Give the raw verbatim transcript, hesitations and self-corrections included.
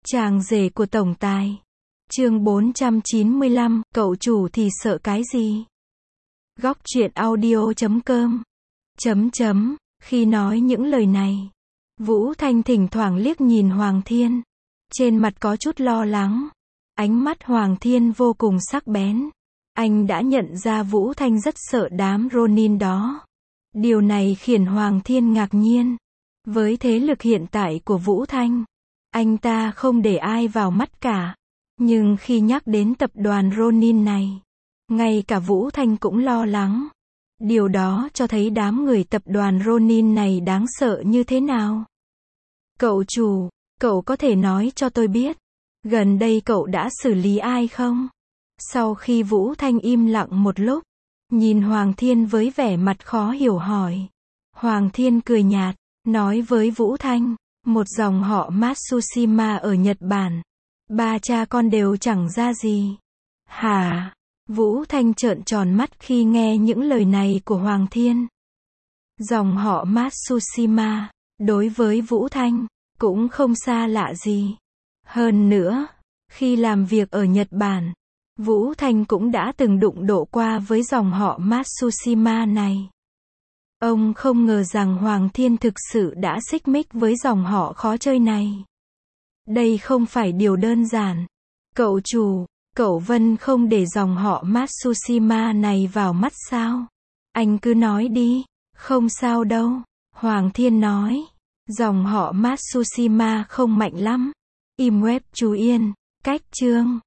Chàng rể của tổng tài. Chương bốn trăm chín mươi lăm, cậu chủ thì sợ cái gì? Góc truyện audio chấm com. Chấm chấm, khi nói những lời này, Vũ Thanh thỉnh thoảng liếc nhìn Hoàng Thiên. Trên mặt có chút lo lắng. Ánh mắt Hoàng Thiên vô cùng sắc bén. Anh đã nhận ra Vũ Thanh rất sợ đám Ronin đó. Điều này khiến Hoàng Thiên ngạc nhiên. Với thế lực hiện tại của Vũ Thanh, anh ta không để ai vào mắt cả. Nhưng khi nhắc đến tập đoàn Ronin này, ngay cả Vũ Thanh cũng lo lắng. Điều đó cho thấy đám người tập đoàn Ronin này đáng sợ như thế nào. Cậu chủ, cậu có thể nói cho tôi biết, gần đây cậu đã xử lý ai không? Sau khi Vũ Thanh im lặng một lúc, nhìn Hoàng Thiên với vẻ mặt khó hiểu hỏi. Hoàng Thiên cười nhạt, nói với Vũ Thanh, một dòng họ Matsushima ở Nhật Bản. Ba cha con đều chẳng ra gì. Hả? Vũ Thanh trợn tròn mắt khi nghe những lời này của Hoàng Thiên. Dòng họ Matsushima, đối với Vũ Thanh, cũng không xa lạ gì. Hơn nữa, khi làm việc ở Nhật Bản, Vũ Thanh cũng đã từng đụng độ qua với dòng họ Matsushima này. Ông không ngờ rằng Hoàng Thiên thực sự đã xích mích với dòng họ khó chơi này. Đây không phải điều đơn giản. Cậu chủ, cậu Vân không để dòng họ Matsushima này vào mắt sao? Anh cứ nói đi. Không sao đâu. Hoàng Thiên nói. Dòng họ Matsushima không mạnh lắm. Im web chú Yên. Cách chương.